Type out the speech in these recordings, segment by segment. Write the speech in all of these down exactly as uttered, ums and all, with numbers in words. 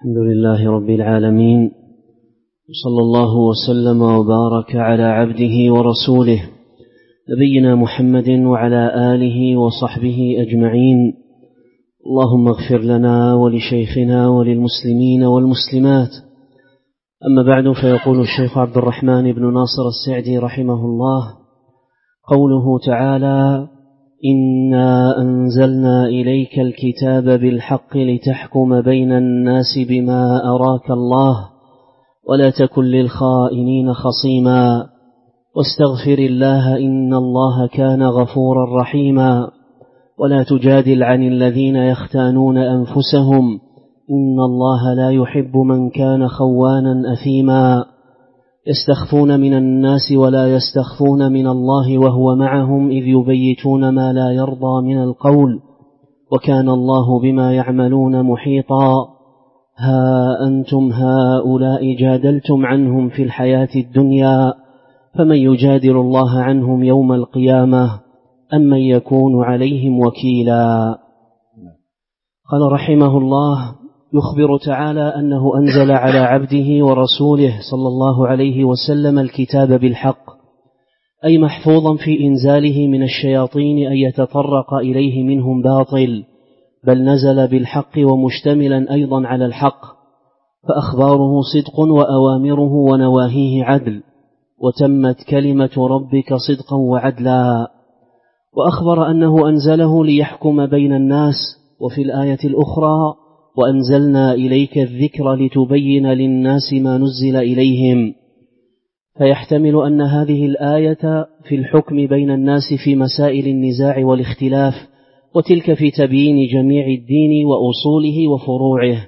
الحمد لله رب العالمين، صلى الله وسلم وبارك على عبده ورسوله نبينا محمد وعلى آله وصحبه أجمعين. اللهم اغفر لنا ولشيخنا وللمسلمين والمسلمات. أما بعد، فيقول الشيخ عبد الرحمن بن ناصر السعدي رحمه الله: قوله تعالى: إنا أنزلنا إليك الكتاب بالحق لتحكم بين الناس بما أراك الله ولا تكن للخائنين خصيما واستغفر الله إن الله كان غفورا رحيما ولا تجادل عن الذين يختانون أنفسهم إن الله لا يحب من كان خوانا أثيما يستخفون من الناس ولا يستخفون من الله وهو معهم إذ يبيتون ما لا يرضى من القول وكان الله بما يعملون محيطا. ها أنتم هؤلاء جادلتم عنهم في الحياة الدنيا فمن يجادل الله عنهم يوم القيامة أم من يكون عليهم وكيلا. قال رحمه الله: يخبر تعالى أنه أنزل على عبده ورسوله صلى الله عليه وسلم الكتاب بالحق، أي محفوظا في إنزاله من الشياطين أن يتطرق إليه منهم باطل، بل نزل بالحق ومشتملا أيضا على الحق، فأخباره صدق وأوامره ونواهيه عدل، وتمت كلمة ربك صدقا وعدلا. وأخبر أنه أنزله ليحكم بين الناس. وفي الآية الأخرى: وأنزلنا إليك الذكر لتبين للناس ما نزل إليهم. فيحتمل أن هذه الآية في الحكم بين الناس في مسائل النزاع والاختلاف، وتلك في تبيين جميع الدين وأصوله وفروعه.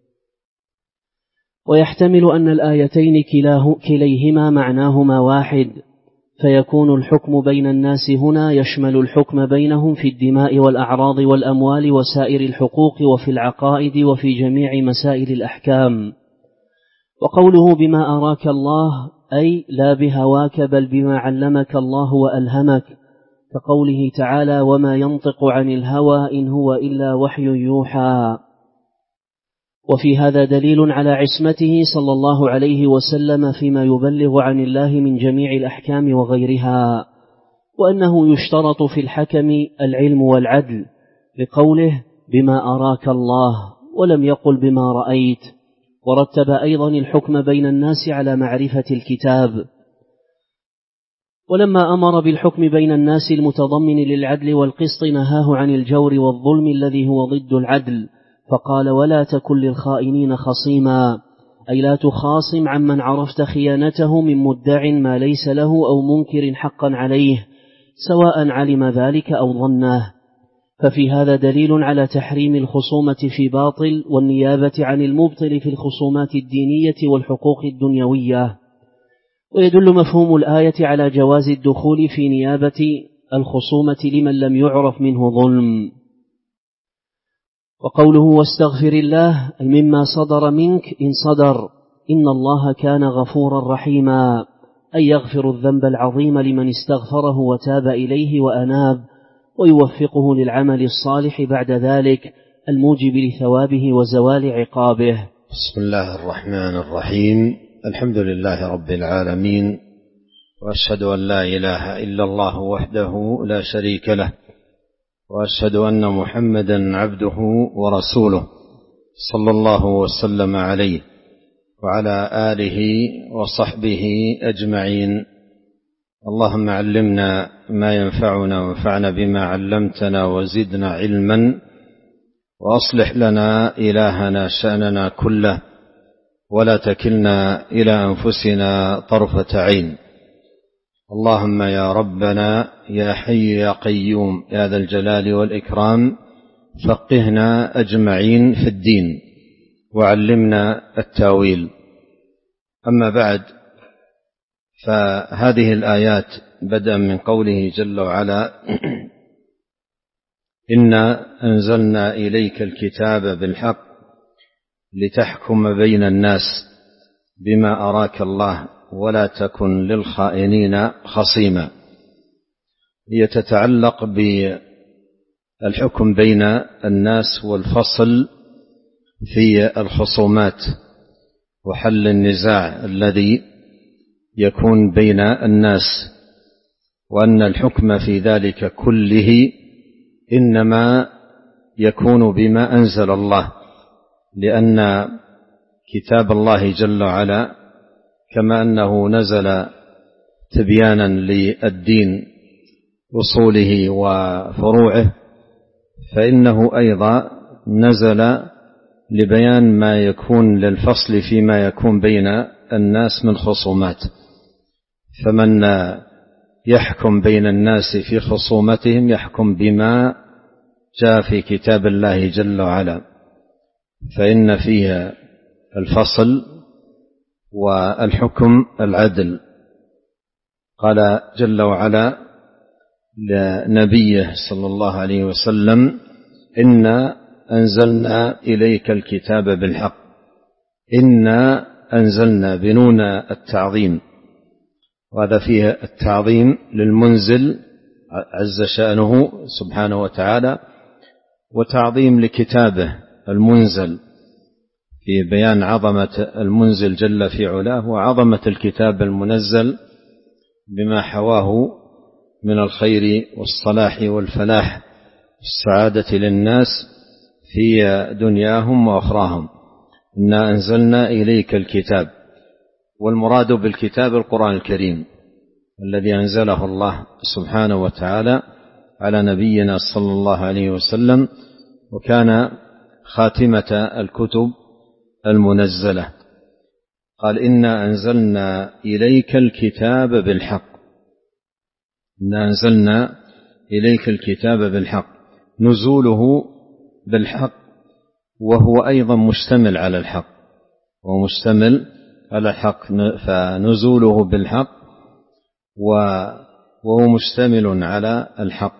ويحتمل أن الآيتين كليهما معناهما واحد، فيكون الحكم بين الناس هنا يشمل الحكم بينهم في الدماء والأعراض والأموال وسائر الحقوق وفي العقائد وفي جميع مسائل الأحكام. وقوله بما أراك الله أي لا بهواك بل بما علمك الله وألهمك، كقوله تعالى: وما ينطق عن الهوى إن هو إلا وحي يوحى. وفي هذا دليل على عصمته صلى الله عليه وسلم فيما يبلغ عن الله من جميع الأحكام وغيرها، وأنه يشترط في الحكم العلم والعدل، لقوله بما أراك الله ولم يقل بما رأيت. ورتب أيضا الحكم بين الناس على معرفة الكتاب. ولما أمر بالحكم بين الناس المتضمن للعدل والقسط نهاه عن الجور والظلم الذي هو ضد العدل، فقال: ولا تكن للخائنين خصيما، أي لا تخاصم عمن عرفت خيانته من مدع ما ليس له أو منكر حقا عليه، سواء علم ذلك أو ظنه. ففي هذا دليل على تحريم الخصومة في باطل والنيابة عن المبطل في الخصومات الدينية والحقوق الدنيوية. ويدل مفهوم الآية على جواز الدخول في نيابة الخصومة لمن لم يعرف منه ظلم. وقوله واستغفر الله أي مما صدر منك إن صدر، إن الله كان غفورا رحيما، أي يغفر الذنب العظيم لمن استغفره وتاب إليه وأناب، ويوفقه للعمل الصالح بعد ذلك الموجب لثوابه وزوال عقابه. بسم الله الرحمن الرحيم. الحمد لله رب العالمين، وأشهد أن لا إله إلا الله وحده لا شريك له، وأشهد أن محمدا عبده ورسوله صلى الله وسلم عليه وعلى آله وصحبه أجمعين. اللهم علمنا ما ينفعنا وانفعنا بما علمتنا وزدنا علما، وأصلح لنا إلهنا شأننا كله، ولا تكلنا إلى أنفسنا طرفة عين. اللهم يا ربنا يا حي يا قيوم يا ذا الجلال والإكرام، فقهنا أجمعين في الدين وعلمنا التاويل. أما بعد، فهذه الآيات بدءا من قوله جل وعلا: إنا أنزلنا إليك الكتاب بالحق لتحكم بين الناس بما أراك الله ولا تكن للخائنين خصيما. هي تتعلق بالحكم بين الناس والفصل في الخصومات وحل النزاع الذي يكون بين الناس، وأن الحكم في ذلك كله إنما يكون بما أنزل الله، لأن كتاب الله جل وعلا كما أنه نزل تبيانا للدين أصوله وفروعه، فإنه أيضا نزل لبيان ما يكون للفصل فيما يكون بين الناس من خصومات. فمن يحكم بين الناس في خصومتهم يحكم بما جاء في كتاب الله جل وعلا، فإن فيه الفصل والحكم العدل. قال جل وعلا لنبيه صلى الله عليه وسلم: إنا أنزلنا إليك الكتاب بالحق. إنا أنزلنا بنون التعظيم، وهذا فيه التعظيم للمنزل عز شأنه سبحانه وتعالى، وتعظيم لكتابه المنزل في بيان عظمة المنزل جل في علاه وعظمة الكتاب المنزل بما حواه من الخير والصلاح والفلاح والسعادة للناس في دنياهم وأخراهم. إنا أنزلنا إليك الكتاب، والمراد بالكتاب القرآن الكريم الذي أنزله الله سبحانه وتعالى على نبينا صلى الله عليه وسلم، وكان خاتمة الكتب المنزلة. قال: إنا أنزلنا إليك الكتاب بالحق. إنا أنزلنا إليك الكتاب بالحق، نزوله بالحق، وهو أيضا مشتمل على الحق، ومشتمل على الحق، فنزوله بالحق وهو مشتمل على الحق.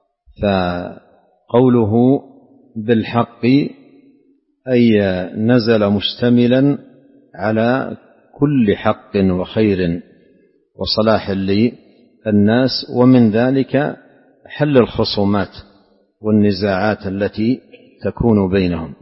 فقوله بالحق أي نزل مشتملا على كل حق وخير وصلاح للناس، ومن ذلك حل الخصومات والنزاعات التي تكون بينهم.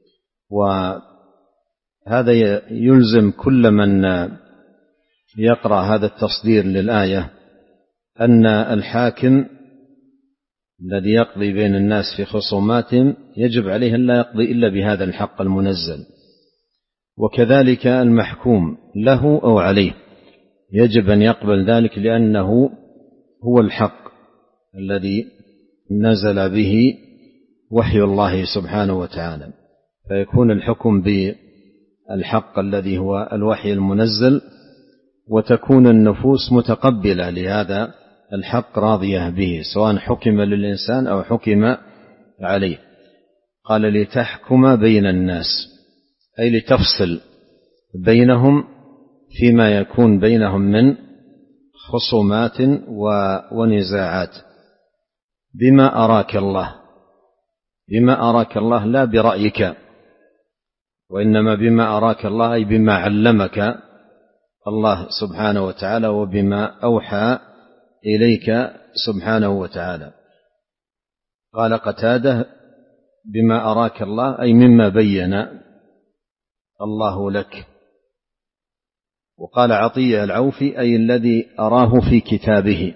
وهذا يلزم كل من يقرأ هذا التصدير للآية أن الحاكم الذي يقضي بين الناس في خصوماتهم يجب عليه أن لا يقضي إلا بهذا الحق المنزل، وكذلك المحكوم له أو عليه يجب أن يقبل ذلك، لأنه هو الحق الذي نزل به وحي الله سبحانه وتعالى، فيكون الحكم بالحق الذي هو الوحي المنزل، وتكون النفوس متقبلة لهذا الحق راضية به، سواء حكم للإنسان أو حكم عليه. قال: لتحكم بين الناس، أي لتفصل بينهم فيما يكون بينهم من خصومات ونزاعات بما أراك الله. بما أراك الله لا برأيك، وإنما بما أراك الله أي بما علمك الله سبحانه وتعالى، وبما أوحى إليك سبحانه وتعالى. قال قتادة: بما أراك الله أي مما بين الله لك. وقال عطية العوفي: أي الذي أراه في كتابه،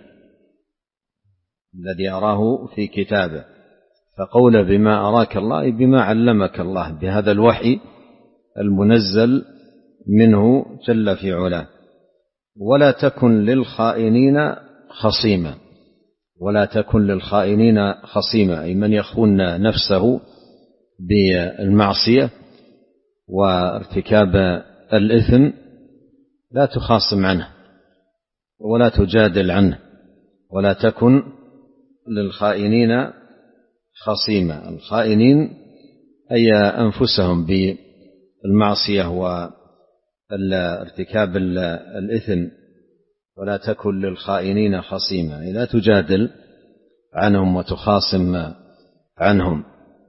الذي أراه في كتابه. فقول بما أراك الله أي بما علمك الله بهذا الوحي المنزل منه جل في علاه. ولا تكن للخائنين خصيما. ولا تكن للخائنين خصيما، أي من يخون نفسه بالمعصية وارتكاب الإثم لا تخاصم عنه ولا تجادل عنه. ولا تكن للخائنين خصيما. الخائنين أي أنفسهم بالمعصية وارتكاب الإثم. ولا تكن للخائنين خصيما، لا تجادل عنهم وتخاصم عنهم.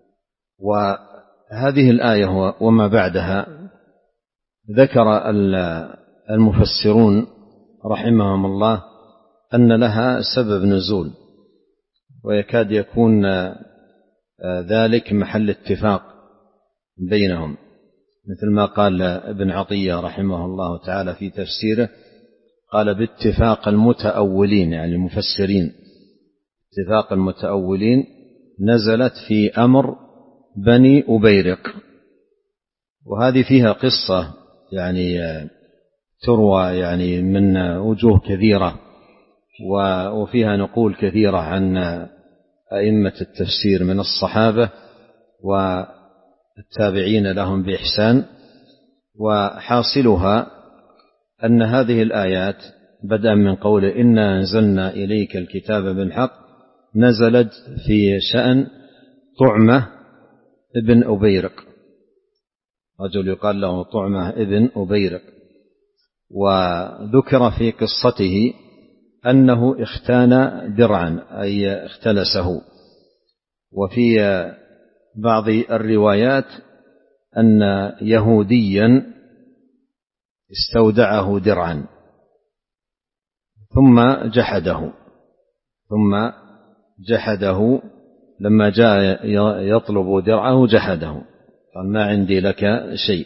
وهذه الآية وما بعدها ذكر المفسرون رحمهم الله أن لها سبب نزول، ويكاد يكون ذلك محل اتفاق بينهم، مثل ما قال ابن عطية رحمه الله تعالى في تفسيره، قال باتفاق المتأولين يعني المفسرين، اتفاق المتأولين نزلت في أمر بني أبيرق. وهذه فيها قصة يعني تروى يعني من وجوه كثيرة، وفيها نقول كثيرة عن أئمة التفسير من الصحابة والتابعين لهم بإحسان. وحاصلها أن هذه الآيات بدءا من قول إنا أنزلنا إليك الكتاب بالحق نزلت في شأن طعمة ابن أبيرق، رجل يقال له طعمة ابن أبيرق، وذكر في قصته أنه اختان درعا أي اختلسه. وفي بعض الروايات أن يهوديا استودعه درعا ثم جحده ثم جحده لما جاء يطلب درعه جحده، قال ما عندي لك شيء.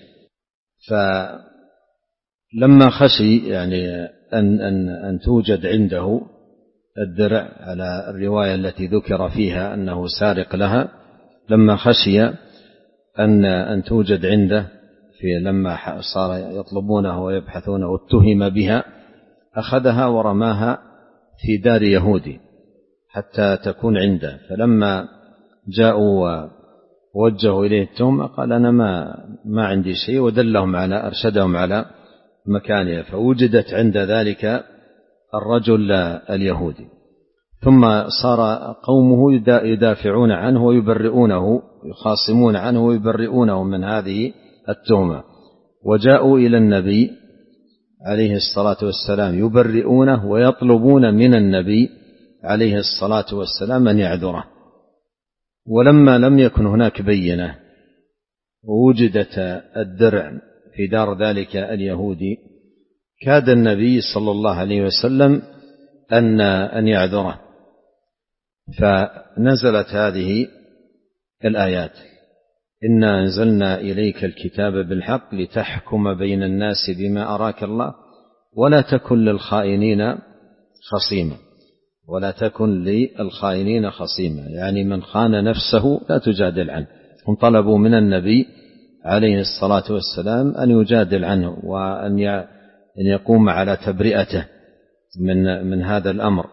فلما خشي يعني أن, أن, أن توجد عنده الدرع على الرواية التي ذكر فيها أنه سارق لها، لما خشي أن, أن توجد عنده في لما صار يطلبونه ويبحثونه واتهم بها، أخذها ورماها في دار يهودي حتى تكون عنده. فلما جاءوا ووجهوا إليه التهمة قال أنا ما, ما عندي شيء، ودلهم على أرشدهم على مكانها، فوجدت عند ذلك الرجل اليهودي. ثم صار قومه يدافعون عنه ويبرئونه، يخاصمون عنه ويبرئونه من هذه التهمة، وجاءوا إلى النبي عليه الصلاة والسلام يبرئونه ويطلبون من النبي عليه الصلاة والسلام أن يعذره. ولما لم يكن هناك بينة ووجدت الدرع في دار ذلك اليهودي، كاد النبي صلى الله عليه وسلم أن أن يعذره، فنزلت هذه الآيات إنا أنزلنا إليك الكتاب بالحق لتحكم بين الناس بما أراك الله ولا تكن للخائنين خصيما ولا تكن للخائنين خصيما، يعني من خان نفسه لا تجادل عنه. هم طلبوا من النبي عليه الصلاة والسلام أن يجادل عنه وأن يقوم على تبرئته من من هذا الأمر.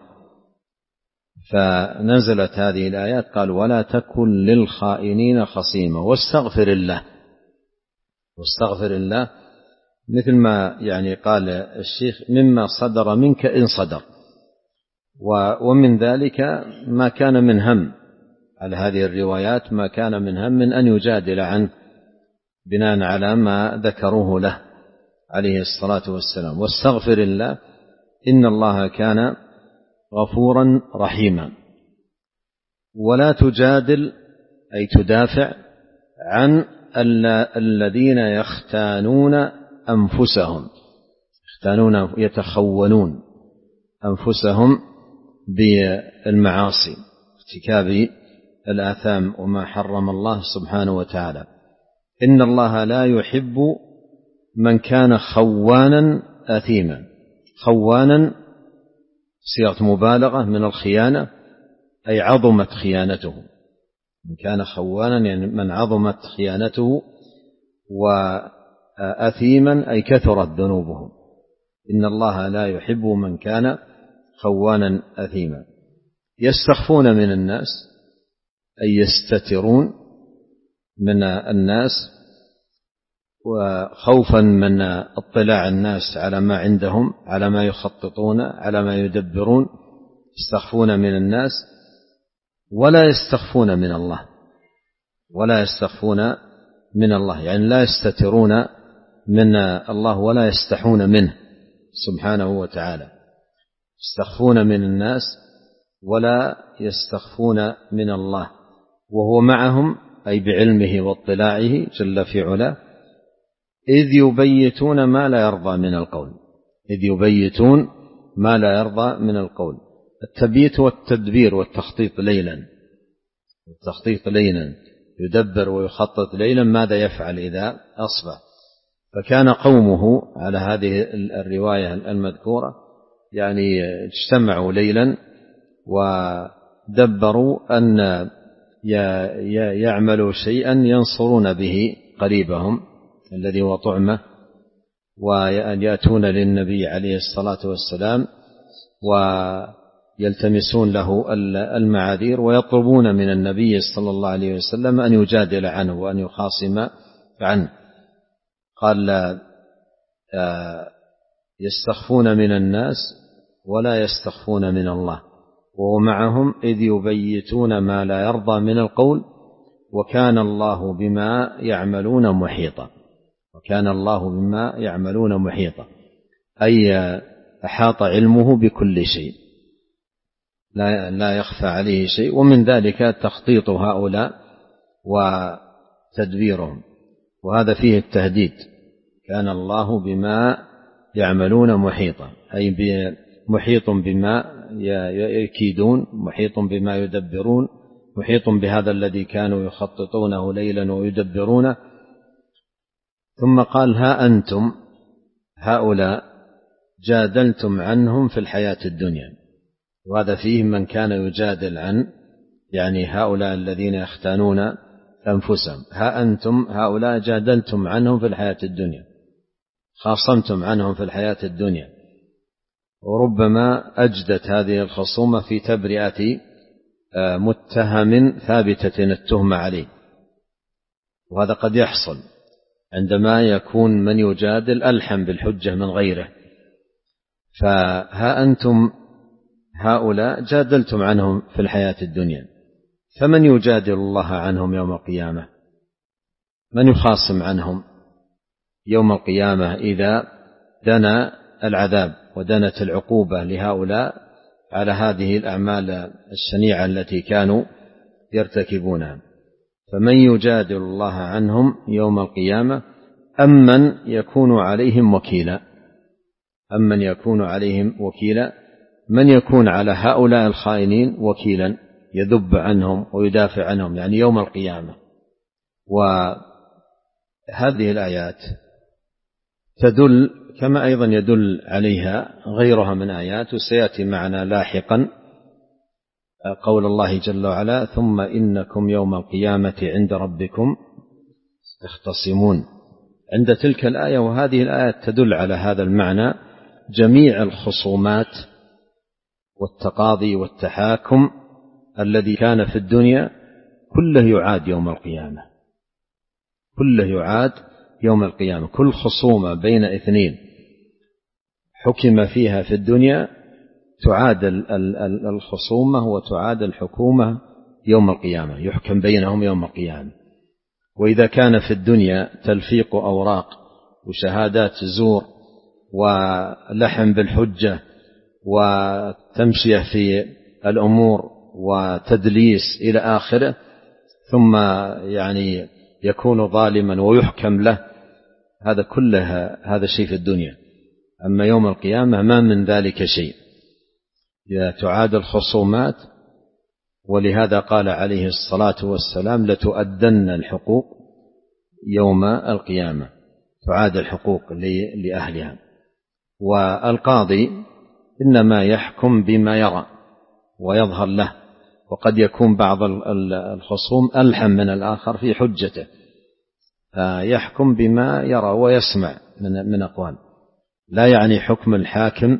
فنزلت هذه الآيات قال ولا تكن للخائنين خصيما واستغفر الله. واستغفر الله مثل ما يعني قال الشيخ مما صدر منك إن صدر، ومن ذلك ما كان من هم على هذه الروايات، ما كان من هم من أن يجادل عنه بناء على ما ذكروه له عليه الصلاة والسلام. واستغفر الله إن الله كان غفورا رحيما. ولا تجادل أي تدافع عن الذين يختانون أنفسهم، يختانون يتخونون أنفسهم بالمعاصي، ارتكاب الآثام وما حرم الله سبحانه وتعالى. إن الله لا يحب من كان خوانا أثيما. خوانا صيغة مبالغة من الخيانة أي عظمت خيانته، من كان خوانا يعني من عظمت خيانته، وأثيما أي كثرت ذنوبه. إن الله لا يحب من كان خوانا أثيما. يستخفون من الناس أي يستترون من الناس، وخوفا من اطلاع الناس على ما عندهم، على ما يخططون، على ما يدبرون، يستخفون من الناس ولا يستخفون من الله، ولا يستخفون من الله يعني لا يستترون من الله ولا يستحون منه سبحانه وتعالى. يستخفون من الناس ولا يستخفون من الله، وهو معهم أي بعلمه واطلاعه جل في علاه، إذ يبيتون ما لا يرضى من القول. إذ يبيتون ما لا يرضى من القول. التبييت والتدبير والتخطيط ليلا، والتخطيط ليلا يدبر ويخطط ليلا ماذا يفعل إذا أصبح. فكان قومه على هذه الرواية المذكورة يعني اجتمعوا ليلا ودبروا أن يعملوا شيئا ينصرون به قريبهم الذي هو طعمة، وأن يأتون للنبي عليه الصلاة والسلام ويلتمسون له المعاذير ويطلبون من النبي صلى الله عليه وسلم أن يجادل عنه وأن يخاصم عنه. قال يستخفون من الناس ولا يستخفون من الله وهو معهم إذ يبيتون ما لا يرضى من القول وكان الله بما يعملون محيطا. وكان الله بما يعملون محيطا أي أحاط علمه بكل شيء، لا لا يخفى عليه شيء، ومن ذلك تخطيط هؤلاء وتدبيرهم، وهذا فيه التهديد. كان الله بما يعملون محيطا أي محيط بما يكيدون، محيط بما يدبرون، محيط بهذا الذي كانوا يخططونه ليلا ويدبرونه. ثم قال ها أنتم هؤلاء جادلتم عنهم في الحياة الدنيا، وهذا فيه من كان يجادل عن يعني هؤلاء الذين يختانون أنفسهم. ها أنتم هؤلاء جادلتم عنهم في الحياة الدنيا، خاصمتم عنهم في الحياة الدنيا، وربما أجدت هذه الخصومة في تبرئة متهم ثابتة التهمة عليه، وهذا قد يحصل عندما يكون من يجادل ألحم بالحجة من غيره. فها أنتم هؤلاء جادلتم عنهم في الحياة الدنيا، فمن يجادل الله عنهم يوم القيامة؟ من يخاصم عنهم يوم القيامة إذا دنا العذاب ودنت العقوبة لهؤلاء على هذه الأعمال الشنيعة التي كانوا يرتكبونها؟ فمن يجادل الله عنهم يوم القيامة أم من يكون عليهم وكيلا؟ أم من يكون عليهم وكيلا، من يكون على هؤلاء الخائنين وكيلا يذب عنهم ويدافع عنهم يعني يوم القيامة. وهذه الآيات تدل كما أيضا يدل عليها غيرها من آيات، وسيأتي معنا لاحقا قول الله جل وعلا ثم إنكم يوم القيامة عند ربكم تختصمون. عند تلك الآية وهذه الآية تدل على هذا المعنى جميع الخصومات والتقاضي والتحاكم الذي كان في الدنيا كله يعاد يوم القيامة، كله يعاد يوم القيامة. كل خصومة بين اثنين حكم فيها في الدنيا تعاد الخصومة وتعاد الحكومة يوم القيامة، يحكم بينهم يوم القيامة. وإذا كان في الدنيا تلفيق أوراق وشهادات زور ولحم بالحجة وتمشية في الأمور وتدليس إلى آخره، ثم يعني يكون ظالما ويحكم له، هذا كله هذا شيء في الدنيا. أما يوم القيامة ما من ذلك شيء، تعاد الخصومات. ولهذا قال عليه الصلاة والسلام لتؤدن الحقوق يوم القيامة، تعاد الحقوق لأهلها. والقاضي إنما يحكم بما يرى ويظهر له، وقد يكون بعض الخصوم ألحم من الآخر في حجته، فيحكم بما يرى ويسمع من أقوال. لا يعني حكم الحاكم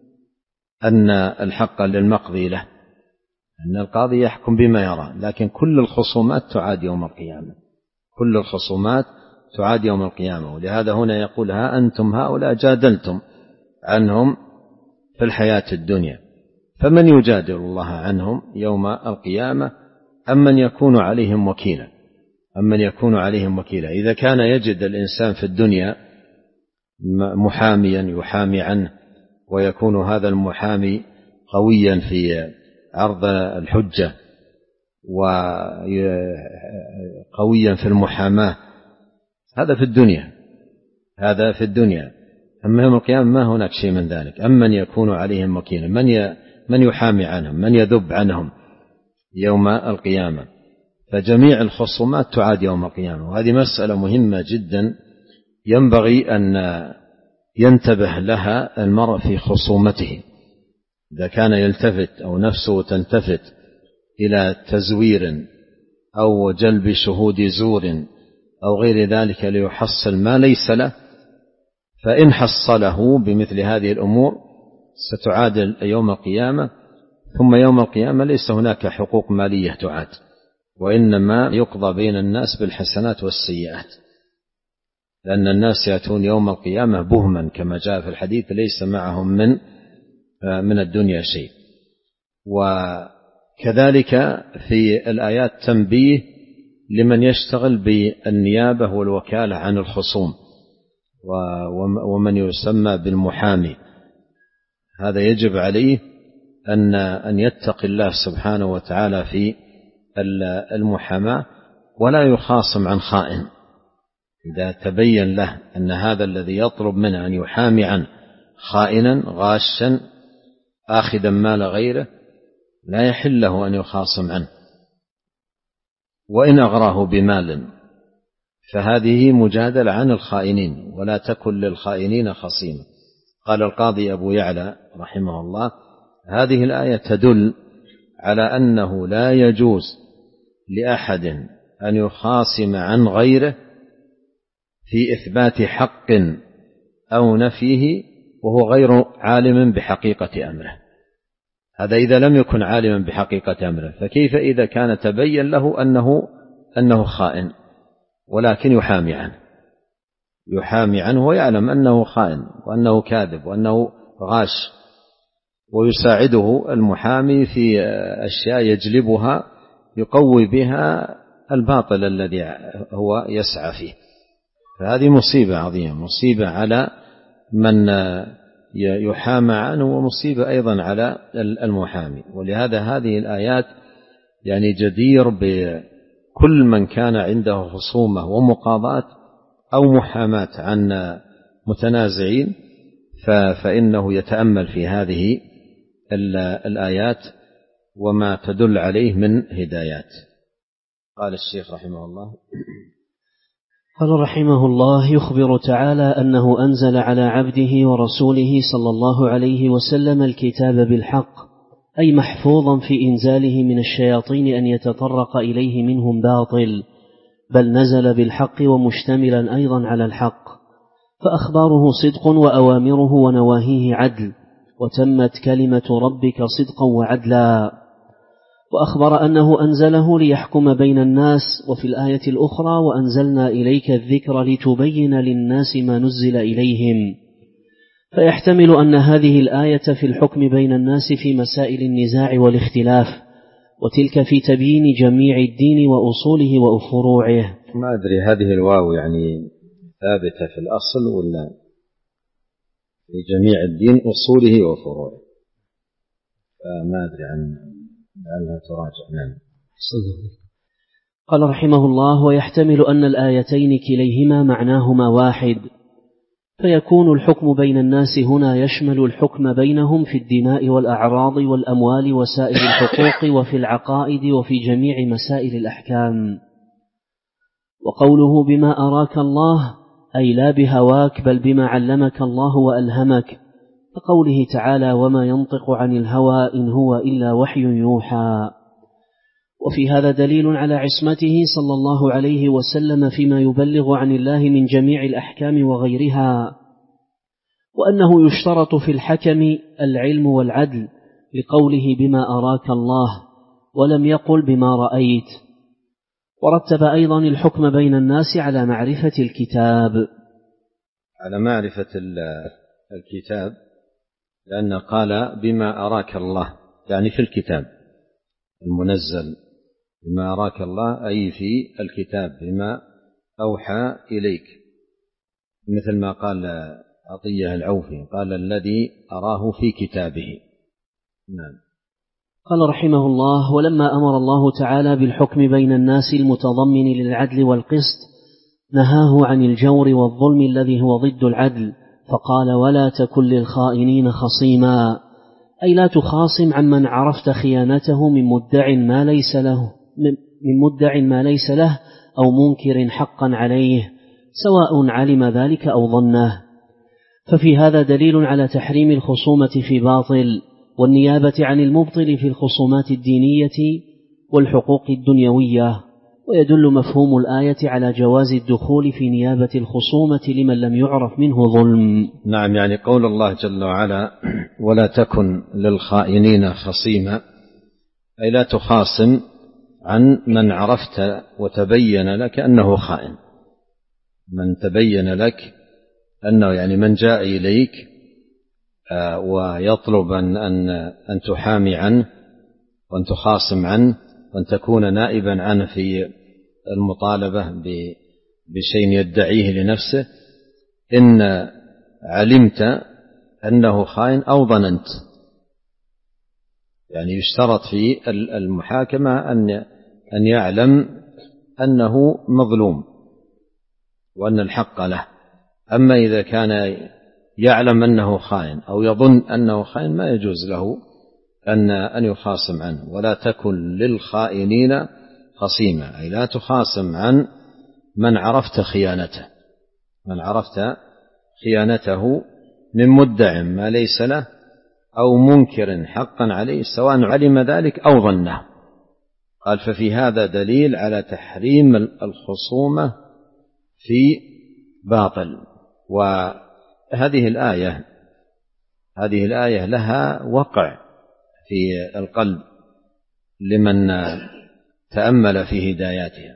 أن الحق للمقضي له، أن القاضي يحكم بما يرى، لكن كل الخصومات تعاد يوم القيامة، كل الخصومات تعاد يوم القيامة. ولهذا هنا يقول ها أنتم هؤلاء جادلتم عنهم في الحياة الدنيا، فمن يجادل الله عنهم يوم القيامة أم من يكون عليهم وكيلا؟ أم من يكون عليهم وكيلا. إذا كان يجد الإنسان في الدنيا محاميا يحامي عنه، ويكون هذا المحامي قويا في عرض الحجة وقويا في المحاماة، هذا في الدنيا، هذا في الدنيا. أما يوم القيامة ما هناك شيء من ذلك. أم من يكون عليهم وكيلا، من من يحامي عنهم، من يذب عنهم يوم القيامة. فجميع الخصومات تعاد يوم القيامة، وهذه مسألة مهمة جدا ينبغي أن ينتبه لها المرء في خصومته. إذا كان يلتفت أو نفسه تنتفت إلى تزوير أو جلب شهود زور أو غير ذلك ليحصل ما ليس له، فإن حصله بمثل هذه الأمور ستعاد يوم القيامة. ثم يوم القيامة ليس هناك حقوق مالية تعاد، وإنما يقضى بين الناس بالحسنات والسيئات، لأن الناس يأتون يوم القيامة بهما كما جاء في الحديث ليس معهم من من الدنيا شيء. وكذلك في الآيات تنبيه لمن يشتغل بالنيابة والوكالة عن الخصوم ومن يسمى بالمحامي، هذا يجب عليه أن أن يتقي الله سبحانه وتعالى في المحاماة ولا يخاصم عن خائن. إذا تبين له أن هذا الذي يطلب منه أن يحامي عنه خائنا غاشا آخذا مال غيره لا يحل له أن يخاصم عنه، وإن أغراه بمال فهذه مجادلة عن الخائنين، ولا تكن للخائنين خصيما. قال القاضي أبو يعلى رحمه الله: هذه الآية تدل على أنه لا يجوز لأحد أن يخاصم عن غيره في إثبات حق أو نفيه وهو غير عالم بحقيقة أمره. هذا إذا لم يكن عالما بحقيقة أمره، فكيف إذا كان تبين له أنه أنه خائن ولكن يحامي عنه يحامي عنه ويعلم أنه خائن وأنه كاذب وأنه غاش، ويساعده المحامي في أشياء يجلبها يقوي بها الباطل الذي هو يسعى فيه. فهذه مصيبة عظيمة، مصيبة على من يحامى عنه ومصيبة أيضا على المحامي. ولهذا هذه الآيات يعني جدير بكل من كان عنده خصومة ومقاضاة أو محاماة عن متنازعين فإنه يتأمل في هذه الآيات وما تدل عليه من هدايات. قال الشيخ رحمه الله: قال رحمه الله: يخبر تعالى أنه أنزل على عبده ورسوله صلى الله عليه وسلم الكتاب بالحق، أي محفوظا في إنزاله من الشياطين أن يتطرق إليه منهم باطل، بل نزل بالحق ومشتملا أيضا على الحق، فأخباره صدق وأوامره ونواهيه عدل، وتمت كلمة ربك صدقا وعدلا. وأخبر أنه أنزله ليحكم بين الناس، وفي الآية الأخرى: وأنزلنا إليك الذكر لتبين للناس ما نزل إليهم. فيحتمل أن هذه الآية في الحكم بين الناس في مسائل النزاع والاختلاف، وتلك في تبيين جميع الدين وأصوله وفروعه. ما أدري هذه الواو يعني ثابتة في الأصل ولا في جميع الدين أصوله وفروعه، فما أدري عن لعلها تراجع. نعم. قال رحمه الله: ويحتمل أن الآيتين كليهما معناهما واحد، فيكون الحكم بين الناس هنا يشمل الحكم بينهم في الدماء والأعراض والأموال وسائر الحقوق وفي العقائد وفي جميع مسائل الأحكام. وقوله بما أراك الله أي لا بهواك بل بما علمك الله وألهمك، كقوله تعالى: وما ينطق عن الهوى إن هو إلا وحي يوحى. وفي هذا دليل على عصمته صلى الله عليه وسلم فيما يبلغ عن الله من جميع الأحكام وغيرها، وأنه يشترط في الحكم العلم والعدل، لقوله بما أراك الله ولم يقل بما رأيت. ورتب أيضا الحكم بين الناس على معرفة الكتاب على معرفة الكتاب لأن قال بما أراك الله يعني في الكتاب المنزل، بما أراك الله أي في الكتاب بما أوحى إليك، مثل ما قال عطية العوفي قال الذي أراه في كتابه. نعم. قال رحمه الله: ولما أمر الله تعالى بالحكم بين الناس المتضمن للعدل والقسط نهاه عن الجور والظلم الذي هو ضد العدل، فقال: ولا تكن للخائنين خصيما، أي لا تخاصم عمن عرفت خيانته من مدع ما ليس له من مدع ما ليس له أو منكر حقا عليه سواء علم ذلك أو ظنه. ففي هذا دليل على تحريم الخصومة في باطل والنيابة عن المبطل في الخصومات الدينية والحقوق الدنيوية، ويدل مفهوم الآية على جواز الدخول في نيابة الخصومة لمن لم يعرف منه ظلم. نعم، يعني قول الله جل وعلا ولا تكن للخائنين خصيما، أي لا تخاصم عن من عرفت وتبين لك أنه خائن، من تبين لك أنه يعني من جاء إليك ويطلب أن, أن, أن تحامي عنه وأن تخاصم عنه وأن تكون نائبا عنه في المطالبة بشيء يدعيه لنفسه، إن علمت أنه خائن أو ظننت، يعني يشترط في المحاكمة أن أن يعلم أنه مظلوم وأن الحق له. أما إذا كان يعلم أنه خائن أو يظن أنه خائن ما يجوز له أن أن يخاصم عنه. ولا تكن للخائنين خصيما، أي لا تخاصم عن من عرفت خيانته، من عرفت خيانته من مدع ما ليس له أو منكر حقا عليه سواء علم ذلك أو ظنه. قال ففي هذا دليل على تحريم الخصومة في باطل. وهذه الآية هذه الآية لها وقع في القلب لمن تأمل في هداياتها،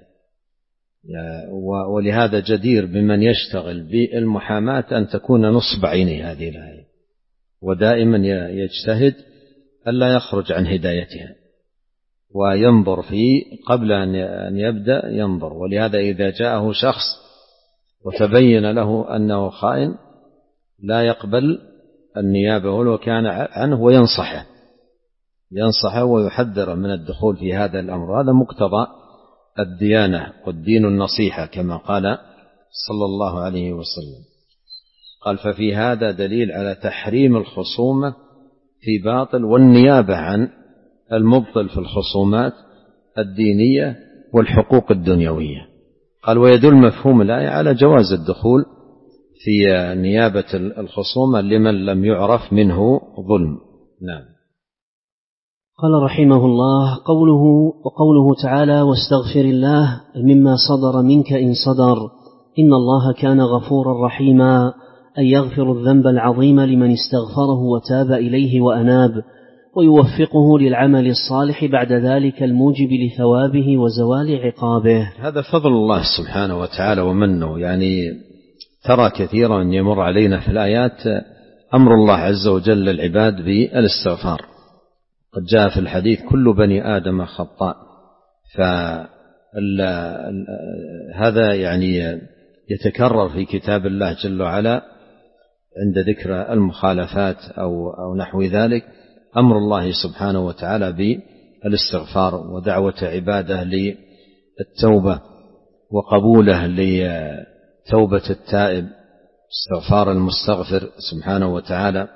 ولهذا جدير بمن يشتغل بالمحاماة أن تكون نصب عينه هذه الآية، ودائما يجتهد ألا يخرج عن هدايتها وينظر فيه قبل أن يبدأ ينظر. ولهذا إذا جاءه شخص وتبين له أنه خائن لا يقبل النيابة ولو كان عنه، وينصحه ينصحه ويحذر من الدخول في هذا الأمر. هذا مقتضى الديانة والدين النصيحة كما قال صلى الله عليه وسلم. قال ففي هذا دليل على تحريم الخصومة في باطل والنيابة عن المبطل في الخصومات الدينية والحقوق الدنيوية. قال ويدل مفهوم الآية على جواز الدخول في نيابة الخصومة لمن لم يعرف منه ظلم. نعم. قال رحمه الله قوله وقوله تعالى واستغفر الله مما صدر منك إن صدر إن الله كان غفورا رحيما، أن يغفر الذنب العظيم لمن استغفره وتاب إليه وأناب، ويوفقه للعمل الصالح بعد ذلك الموجب لثوابه وزوال عقابه. هذا فضل الله سبحانه وتعالى ومنه. يعني ترى كثيرا يمر علينا في الآيات أمر الله عز وجل للعباد بالاستغفار. قد جاء في الحديث كل بني آدم خطاء، فهذا يعني يتكرر في كتاب الله جل وعلا عند ذكر المخالفات أو, أو نحو ذلك، أمر الله سبحانه وتعالى بالاستغفار ودعوة عباده للتوبة وقبوله لتوبة التائب، استغفار المستغفر سبحانه وتعالى.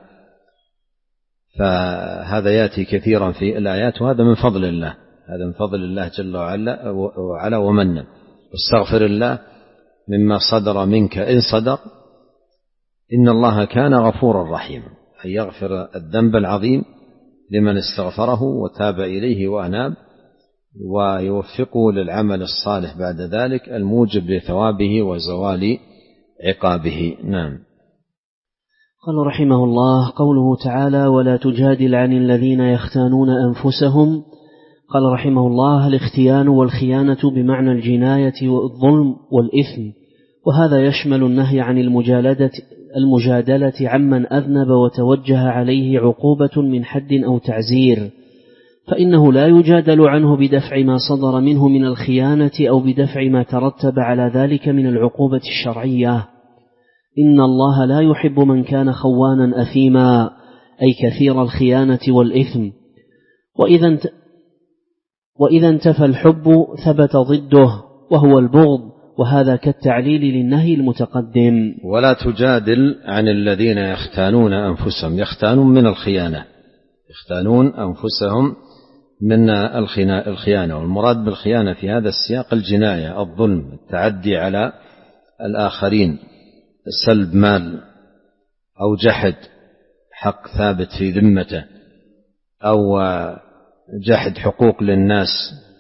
فهذا يأتي كثيرا في الآيات، وهذا من فضل الله، هذا من فضل الله جل وعلا ومنه. واستغفر الله مما صدر منك إن صدر إن الله كان غفورا رحيما، أن يغفر الذنب العظيم لمن استغفره وتاب إليه وأناب، ويوفقه للعمل الصالح بعد ذلك الموجب لثوابه وزوال عقابه. نعم. قال رحمه الله قوله تعالى ولا تجادل عن الذين يختانون أنفسهم. قال رحمه الله الاختيان والخيانة بمعنى الجناية والظلم والإثم، وهذا يشمل النهي عن المجالدة المجادلة عمن أذنب وتوجه عليه عقوبة من حد أو تعزير، فإنه لا يجادل عنه بدفع ما صدر منه من الخيانة أو بدفع ما ترتب على ذلك من العقوبة الشرعية. إن الله لا يحب من كان خوانا أثيما، أي كثير الخيانة والإثم. وإذا وإذا انتفى الحب ثبت ضده وهو البغض، وهذا كالتعليل للنهي المتقدم. ولا تجادل عن الذين يختانون أنفسهم، يختانون من الخيانة، يختانون أنفسهم من الخيانة. والمراد بالخيانة في هذا السياق الجناية، الظلم، التعدي على الآخرين، سلب مال أو جحد حق ثابت في ذمته، أو جحد حقوق للناس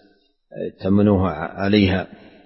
تمنوها عليها.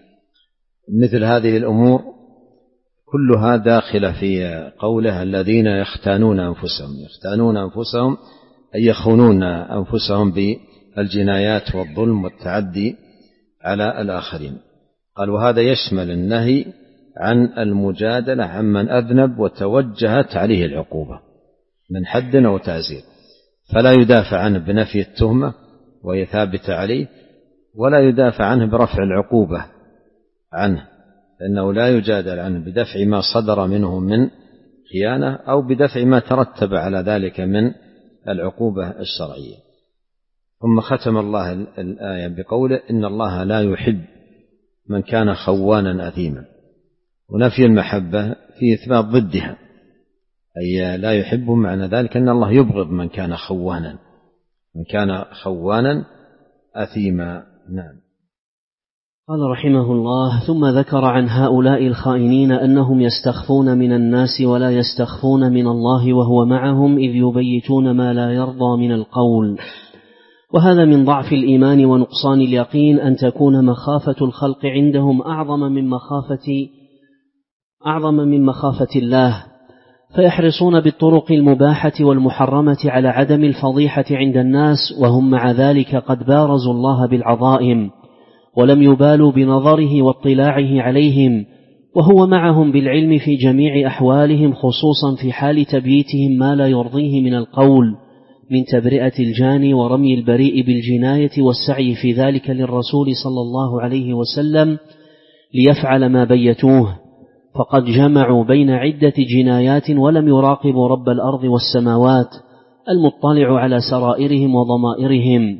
مثل هذه الأمور كلها داخلة في قوله الذين يختانون أنفسهم. يختانون أنفسهم أي يخونون أنفسهم بالجنايات والظلم والتعدي على الآخرين. قال وهذا يشمل النهي عن المجادلة عمن أذنب وتوجهت عليه العقوبة من حد أو تعزير، فلا يدافع عنه بنفي التهمة وهي ثابتة عليه، ولا يدافع عنه برفع العقوبة عنه، لأنه لا يجادل عنه بدفع ما صدر منه من خيانة أو بدفع ما ترتب على ذلك من العقوبة الشرعية. ثم ختم الله الآية بقوله إن الله لا يحب من كان خوانا أثيما. ونفي المحبة في إثبات ضدها، أي لا يحب معنى ذلك أن الله يبغض من كان خوانا من كان خوانا أثيما. نعم. قال رحمه الله ثم ذكر عن هؤلاء الخائنين أنهم يستخفون من الناس ولا يستخفون من الله وهو معهم إذ يبيتون ما لا يرضى من القول. وهذا من ضعف الإيمان ونقصان اليقين أن تكون مخافة الخلق عندهم أعظم من مخافة أعظم من مخافة الله، فيحرصون بالطرق المباحة والمحرمة على عدم الفضيحة عند الناس، وهم مع ذلك قد بارزوا الله بالعظائم ولم يبالوا بنظره واطلاعه عليهم، وهو معهم بالعلم في جميع أحوالهم، خصوصا في حال تبييتهم ما لا يرضيه من القول من تبرئة الجاني ورمي البريء بالجناية والسعي في ذلك للرسول صلى الله عليه وسلم ليفعل ما بيتوه، فقد جمعوا بين عدة جنايات ولم يراقبوا رب الأرض والسماوات المطلع على سرائرهم وضمائرهم.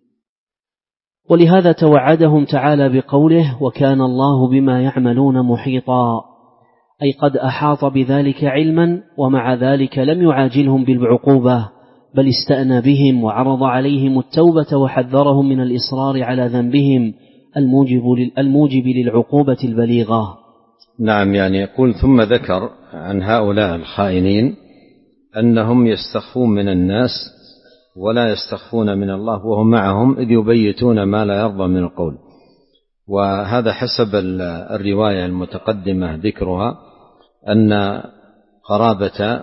ولهذا توعدهم تعالى بقوله وكان الله بما يعملون محيطا، أي قد أحاط بذلك علما، ومع ذلك لم يعاجلهم بالعقوبة بل استأنى بهم وعرض عليهم التوبة وحذرهم من الإصرار على ذنبهم الموجب, الموجب للعقوبة البليغة. نعم، يعني يقول ثم ذكر عن هؤلاء الخائنين أنهم يستخفون من الناس ولا يستخفون من الله وهو معهم إذ يبيتون ما لا يرضى من القول. وهذا حسب الرواية المتقدمة ذكرها أن قرابة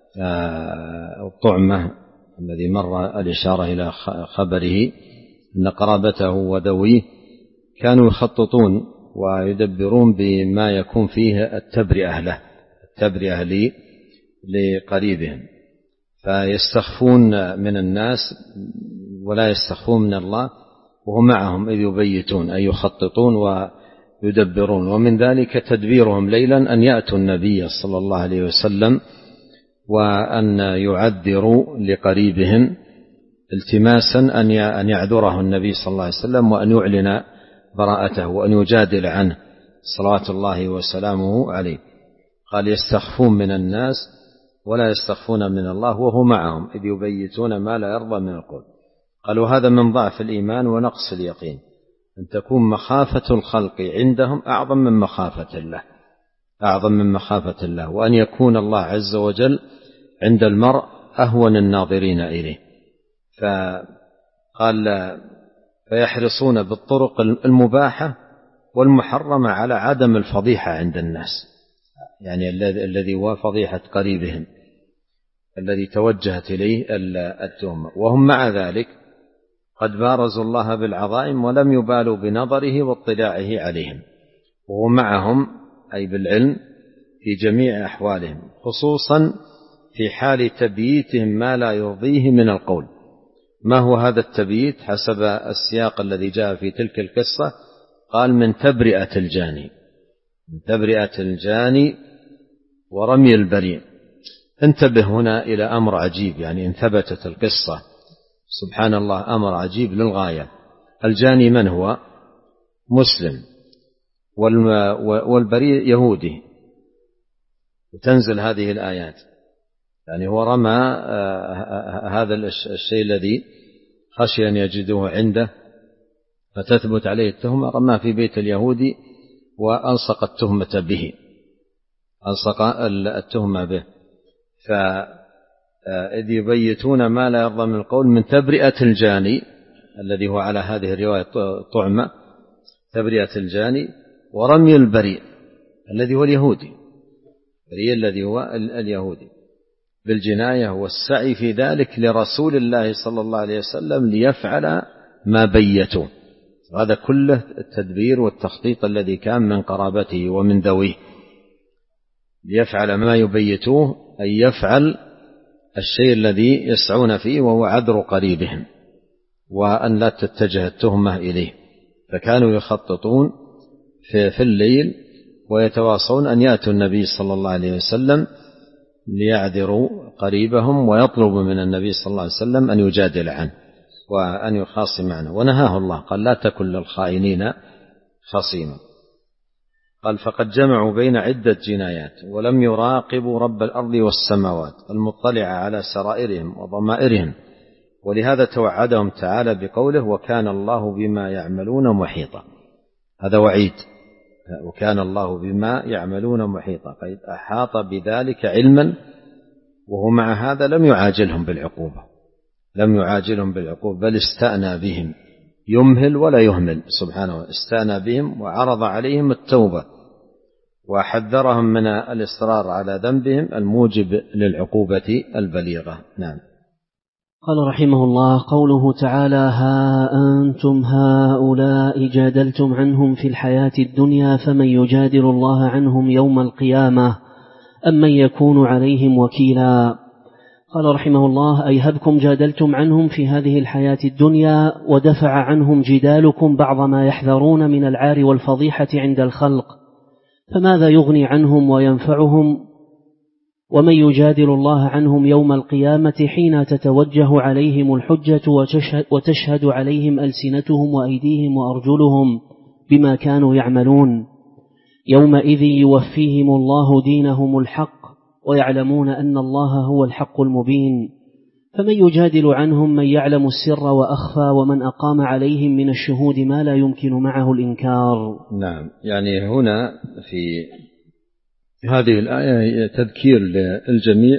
الطعمة الذي مر الإشارة إلى خبره أن قرابته وذويه كانوا يخططون ويدبرون بما يكون فيه التبرئة له التبرئة لقريبهم، فيستخفون من الناس ولا يستخفون من الله وهو معهم إذ يبيتون أي يخططون ويدبرون. ومن ذلك تدبيرهم ليلا أن يأتوا النبي صلى الله عليه وسلم وأن يعذروا لقريبهم التماسا أن يعذره النبي صلى الله عليه وسلم وأن يعلن براءته وأن يجادل عنه صلوات الله وسلامه عليه. قال يستخفون من الناس ولا يستخفون من الله وهو معهم إذ يبيتون ما لا يرضى من القول. قالوا هذا من ضعف الإيمان ونقص اليقين، أن تكون مخافة الخلق عندهم أعظم من مخافة الله أعظم من مخافة الله وأن يكون الله عز وجل عند المرء أهون الناظرين إليه. فقال فيحرصون بالطرق المباحة والمحرمة على عدم الفضيحة عند الناس، يعني الذي هو فضيحة قريبهم الذي توجهت إليه التهمة، وهم مع ذلك قد بارزوا الله بالعظائم ولم يبالوا بنظره واطلاعه عليهم، وهو معهم أي بالعلم في جميع أحوالهم، خصوصا في حال تبييتهم ما لا يرضيه من القول. ما هو هذا التبييت حسب السياق الذي جاء في تلك القصة؟ قال من تبرئة الجاني من تبرئة الجاني ورمي البريء. انتبه هنا إلى أمر عجيب، يعني إن ثبتت القصة سبحان الله أمر عجيب للغاية. الجاني من هو؟ مسلم، والبريء يهودي، وتنزل هذه الآيات، يعني هو رمى هذا الشيء الذي خشي أن يجدوه عنده فتثبت عليه التهمة رماه في بيت اليهودي وألصق التهمة به ألصق التهمة به. فإذ يبيتون ما لا يرضى من القول من تبرئة الجاني الذي هو على هذه الرواية طعمة، تبرئة الجاني، ورمي البريء الذي هو اليهودي، البريء الذي هو اليهودي بالجناية، والسعي في ذلك لرسول الله صلى الله عليه وسلم ليفعل ما بيتوه. هذا كله التدبير والتخطيط الذي كان من قرابته ومن ذويه، ليفعل ما يبيتوه أي يفعل الشيء الذي يسعون فيه وهو عذر قريبهم وأن لا تتجه التهمة إليه. فكانوا يخططون في, في الليل ويتواصون أن يأتوا النبي صلى الله عليه وسلم ليعذروا قريبهم ويطلبوا من النبي صلى الله عليه وسلم أن يجادل عنه وأن يخاصم عنه، ونهاه الله قال لا تكن للخائنين خصيما. قال فقد جمعوا بين عدة جنايات ولم يراقبوا رب الأرض والسماوات المطلع على سرائرهم وضمائرهم، ولهذا توعدهم تعالى بقوله وكان الله بما يعملون محيطا. هذا وعيد، وكان الله بما يعملون محيطا، قد أحاط بذلك علما، وهو مع هذا لم يعاجلهم بالعقوبة، لم يعاجلهم بالعقوبة بل استأنى بهم، يمهل ولا يهمل سبحانه، استأنى بهم وعرض عليهم التوبة وحذرهم من الإصرار على ذنبهم الموجب للعقوبة البليغة. نعم. قال رحمه الله قوله تعالى ها أنتم هؤلاء جادلتم عنهم في الحياة الدنيا فمن يجادل الله عنهم يوم القيامة أم من يكون عليهم وكيلا. قال رحمه الله أي هبكم جادلتم عنهم في هذه الحياة الدنيا ودفع عنهم جدالكم بعض ما يحذرون من العار والفضيحة عند الخلق، فماذا يغني عنهم وينفعهم ومن يجادل الله عنهم يوم القيامة حين تتوجه عليهم الحجة وتشهد عليهم ألسنتهم وأيديهم وأرجلهم بما كانوا يعملون، يومئذ يوفيهم الله دينهم الحق ويعلمون أن الله هو الحق المبين. فمن يجادل عنهم من يعلم السر وأخفى ومن أقام عليهم من الشهود ما لا يمكن معه الإنكار. نعم، يعني هنا في هذه الآية تذكير للجميع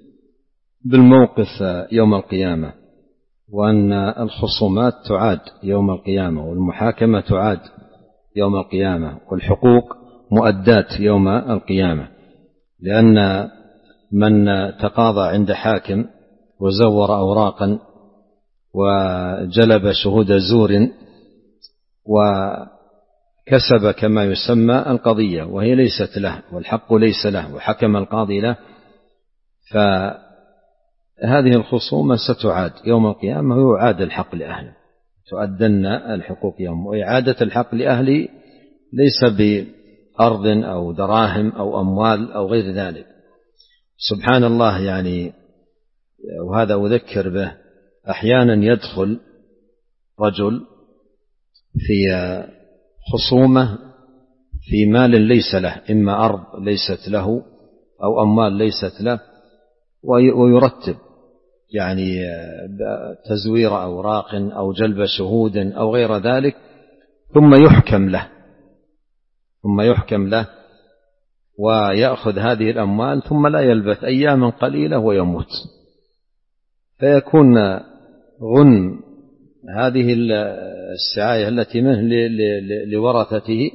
بالموقف يوم القيامة، وأن الخصومات تعاد يوم القيامة والمحاكمة تعاد يوم القيامة والحقوق مؤدات يوم القيامة، لأن من تقاضى عند حاكم وزور أوراقا وجلب شهود زور وكسب كما يسمى القضية وهي ليست له والحق ليس له وحكم القاضي له، فهذه الخصومة ستعاد يوم القيامة ويعاد الحق لأهله، تؤدن الحقوق يوم. وإعادة الحق لأهله ليس بأرض أو دراهم أو أموال أو غير ذلك. سبحان الله، يعني وهذا أذكر به، أحيانا يدخل رجل في خصومة في مال ليس له، إما أرض ليست له أو أموال ليست له، ويرتب يعني تزوير أوراق أو جلب شهود أو غير ذلك، ثم يحكم له ثم يحكم له ويأخذ هذه الأموال، ثم لا يلبث أياما قليلة ويموت، فيكون غنم هذه السعاية التي منه لورثته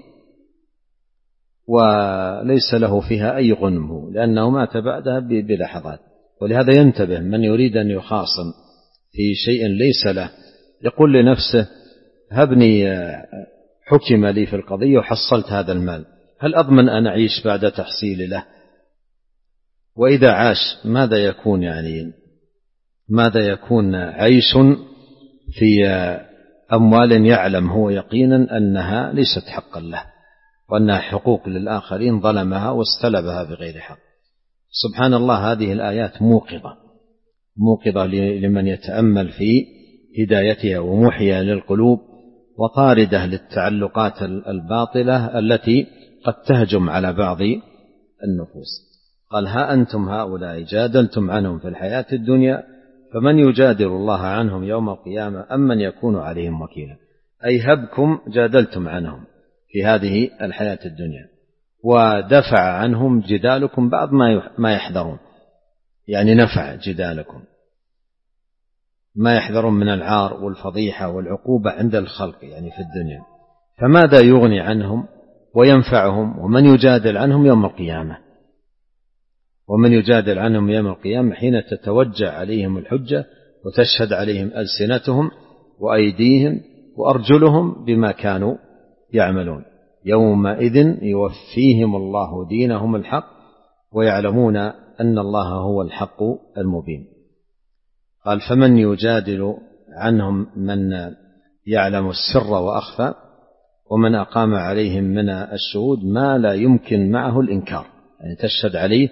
وليس له فيها أي غنم، لأنه مات بعدها بلحظات. ولهذا ينتبه من يريد أن يخاصم في شيء ليس له، يقول لنفسه هبني حكم لي في القضية وحصلت هذا المال، هل أضمن أن أعيش بعد تحصيل له؟ وإذا عاش ماذا يكون يعني ماذا يكون عيش في أموال يعلم هو يقينا أنها ليست حقا له، وأنها حقوق للآخرين ظلمها واستلبها بغير حق. سبحان الله، هذه الآيات موقظة موقظة لمن يتأمل في هدايتها ومحيا للقلوب وطاردة للتعلقات الباطلة التي قد تهجم على بعض النفوس. قال ها أنتم هؤلاء جادلتم عنهم في الحياة الدنيا فمن يجادل الله عنهم يوم القيامة أم من يكون عليهم وكيلا، أي هبكم جادلتم عنهم في هذه الحياة الدنيا ودفع عنهم جدالكم بعض ما يحذرون، يعني نفع جدالكم ما يحذرون من العار والفضيحة والعقوبة عند الخلق يعني في الدنيا، فماذا يغني عنهم وينفعهم ومن يجادل عنهم يوم القيامة؟ ومن يجادل عنهم يوم القيامة حين تتوجه عليهم الحجة وتشهد عليهم ألسنتهم وأيديهم وأرجلهم بما كانوا يعملون، يومئذ يوفيهم الله دينهم الحق ويعلمون أن الله هو الحق المبين. قال فمن يجادل عنهم من يعلم السر وأخفى ومن أقام عليهم من الشهود ما لا يمكن معه الإنكار، يعني تشهد عليه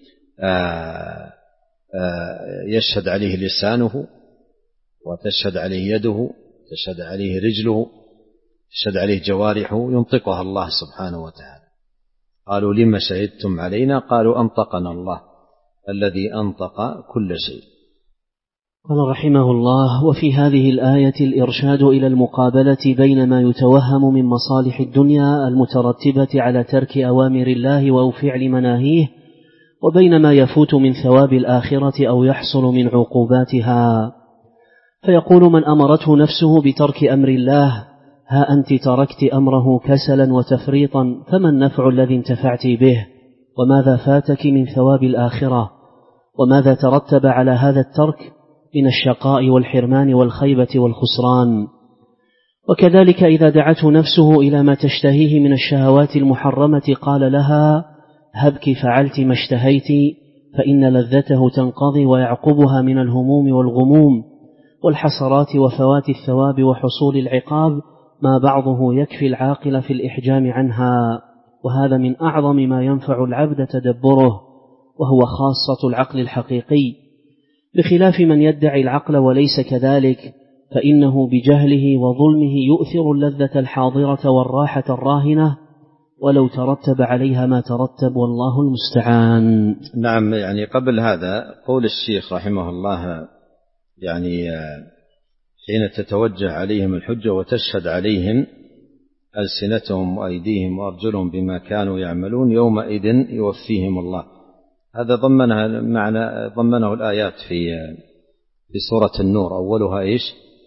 آآ آآ يشهد عليه لسانه وتشهد عليه يده تشهد عليه رجله تشهد عليه جوارحه ينطقها الله سبحانه وتعالى. قالوا لما شهدتم علينا؟ قالوا أنطقنا الله الذي أنطق كل شيء. قال رحمه الله: وفي هذه الآية الإرشاد إلى المقابلة بين ما يتوهم من مصالح الدنيا المترتبة على ترك أوامر الله أو فعل مناهيه، وبين ما يفوت من ثواب الآخرة أو يحصل من عقوباتها. فيقول من أمرته نفسه بترك أمر الله: ها أنت تركت أمره كسلا وتفريطا، فما النفع الذي انتفعت به؟ وماذا فاتك من ثواب الآخرة؟ وماذا ترتب على هذا الترك من الشقاء والحرمان والخيبة والخسران؟ وكذلك إذا دعته نفسه إلى ما تشتهيه من الشهوات المحرمة قال لها: هبك فعلت ما اشتهيت، فإن لذته تنقضي ويعقبها من الهموم والغموم والحسرات وفوات الثواب وحصول العقاب ما بعضه يكفي العاقل في الإحجام عنها، وهذا من أعظم ما ينفع العبد تدبره، وهو خاصة العقل الحقيقي، بخلاف من يدعي العقل وليس كذلك، فإنه بجهله وظلمه يؤثر اللذة الحاضرة والراحة الراهنة ولو ترتب عليها ما ترتب، والله المستعان. نعم، يعني قبل هذا قول الشيخ رحمه الله يعني حين تتوجه عليهم الحجة وتشهد عليهم ألسنتهم وأيديهم وأرجلهم بما كانوا يعملون يومئذ يوفيهم الله، هذا ضمنها معنى ضمنه الآيات في في سورة النور. أولها إيش؟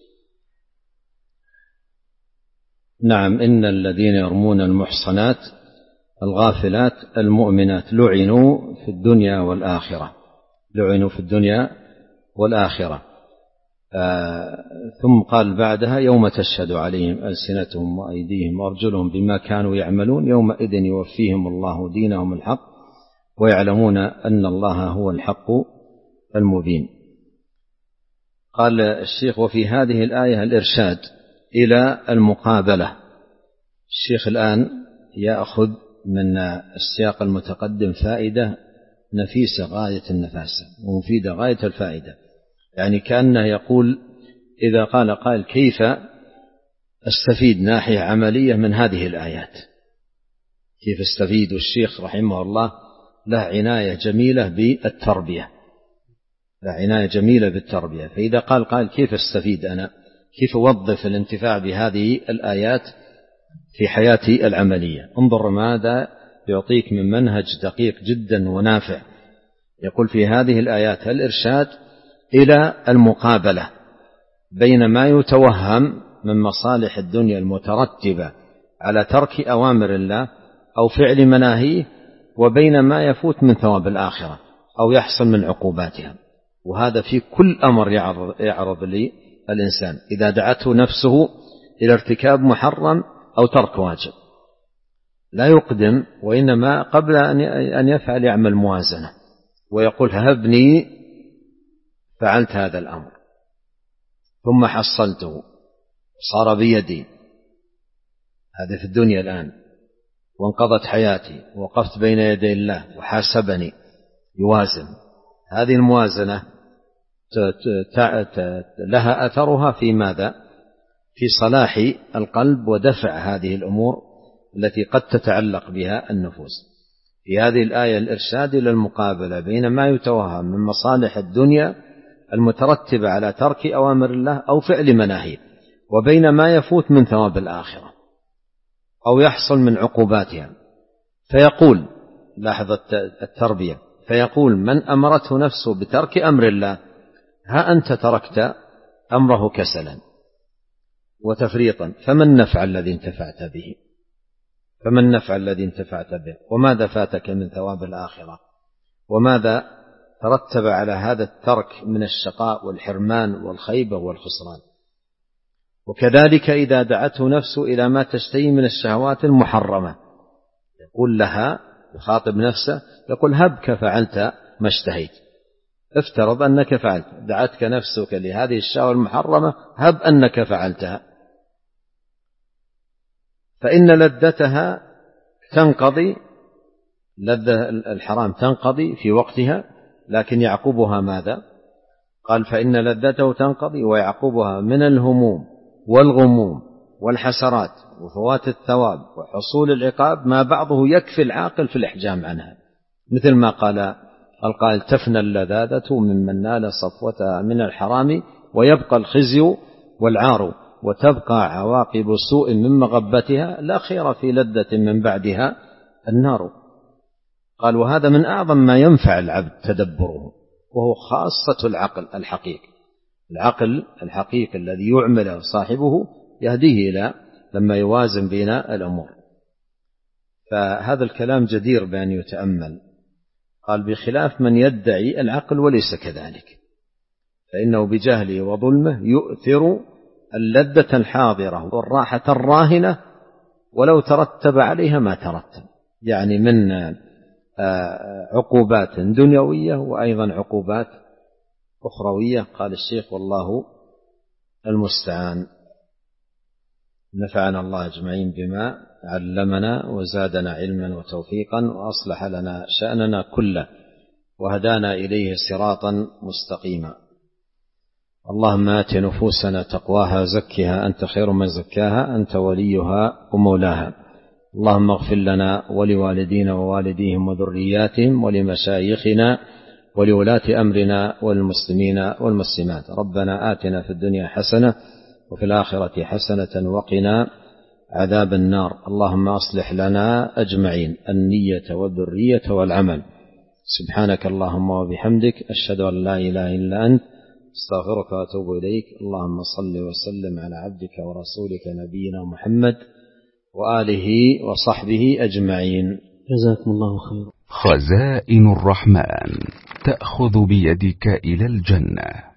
نعم: إن الذين يرمون المحصنات الغافلات المؤمنات لعنوا في الدنيا والآخرة لعنوا في الدنيا والآخرة آه ثم قال بعدها: يوم تشهد عليهم ألسنتهم وأيديهم وأرجلهم بما كانوا يعملون يومئذ يوفيهم الله دينهم الحق ويعلمون أن الله هو الحق المبين. قال الشيخ: وفي هذه الآية الإرشاد إلى المقابلة. الشيخ الآن يأخذ من السياق المتقدم فائدة نفيسة غاية النفاسة ومفيدة غاية الفائدة، يعني كأنه يقول إذا قال قائل كيف استفيد ناحية عملية من هذه الآيات، كيف استفيد؟ الشيخ رحمه الله له عناية جميلة بالتربية له عناية جميلة بالتربية فإذا قال قائل كيف استفيد أنا، كيف أوظف الانتفاع بهذه الآيات في حياتي العملية؟ انظر ماذا يعطيك من منهج دقيق جدا ونافع. يقول في هذه الآيات الإرشاد إلى المقابلة بين ما يتوهم من مصالح الدنيا المترتبة على ترك أوامر الله أو فعل مناهيه، وبين ما يفوت من ثواب الآخرة أو يحصل من عقوباتها. وهذا في كل أمر يعرض, يعرض للإنسان إذا دعته نفسه إلى ارتكاب محرم أو ترك واجب، لا يقدم، وإنما قبل أن يفعل يعمل موازنة ويقول هبني فعلت هذا الأمر ثم حصلته صار بيدي، هذا في الدنيا الآن، وانقضت حياتي ووقفت بين يدي الله وحاسبني، يوازن. هذه الموازنة لها أثرها في ماذا؟ في صلاح القلب ودفع هذه الأمور التي قد تتعلق بها النفوس. في هذه الآية الإرشاد إلى المقابلة بين ما يتوهم من مصالح الدنيا المترتبة على ترك أوامر الله أو فعل مناهيه، وبين ما يفوت من ثواب الآخرة أو يحصل من عقوباتها. فيقول، لاحظ التربية، فيقول من أمرته نفسه بترك أمر الله ها أنت تركت أمره كسلا وتفريطا، فما النفع الذي انتفعت به؟ فما النفع الذي انتفعت به؟ وماذا فاتك من ثواب الآخرة؟ وماذا ترتب على هذا الترك من الشقاء والحرمان والخيبة والخسران؟ وكذلك إذا دعته نفسه إلى ما تشتهي من الشهوات المحرمة، يقول لها، يخاطب نفسه، يقول هبك فعلت ما اشتهيت. افترض أنك فعلت، دعتك نفسك لهذه الشهوة المحرمة، هب أنك فعلتها، فإن لذتها تنقضي، لذة الحرام تنقضي في وقتها، لكن يعقبها ماذا؟ قال فإن لذته تنقضي ويعقبها من الهموم والغموم والحسرات وفوات الثواب وحصول العقاب ما بعضه يكفي العاقل في الإحجام عنها، مثل ما قال القائل تفنى اللذاذة ممن نال صفوتها من الحرام ويبقى الخزي والعار وتبقى عواقب سوء من مغبتها، لا خير في لذة من بعدها النار. قال وهذا من أعظم ما ينفع العبد تدبره، وهو خاصة العقل الحقيقي. العقل الحقيقي الذي يعمل صاحبه يهديه إلى لما يوازن بين الأمور. فهذا الكلام جدير بأن يتأمل. قال بخلاف من يدعي العقل وليس كذلك، فإنه بجهله وظلمه يؤثر اللذة الحاضرة والراحة الراهنة ولو ترتب عليها ما ترتب، يعني من عقوبات دنيوية وأيضا عقوبات أخروية. قال الشيخ والله المستعان. نفعنا الله أجمعين بما علمنا وزادنا علما وتوفيقا وأصلح لنا شأننا كله وهدانا إليه صراطا مستقيما. اللهم آت نفوسنا تقواها زكها أنت خير من زكاها أنت وليها ومولاها. اللهم اغفر لنا ولوالدينا ووالديهم وذرياتهم ولمشايخنا ولولاة أمرنا والمسلمين والمسلمات. ربنا آتنا في الدنيا حسنة وفي الآخرة حسنة وقنا عذاب النار. اللهم أصلح لنا أجمعين النية والذرية والعمل. سبحانك اللهم وبحمدك أشهد أن لا إله إلا أنت استغفرك وأتوب إليك. اللهم صل وسلم على عبدك ورسولك نبينا محمد وآله وصحبه أجمعين. جزاكم الله خيرا. خزائن الرحمن تأخذ بيدك إلى الجنة.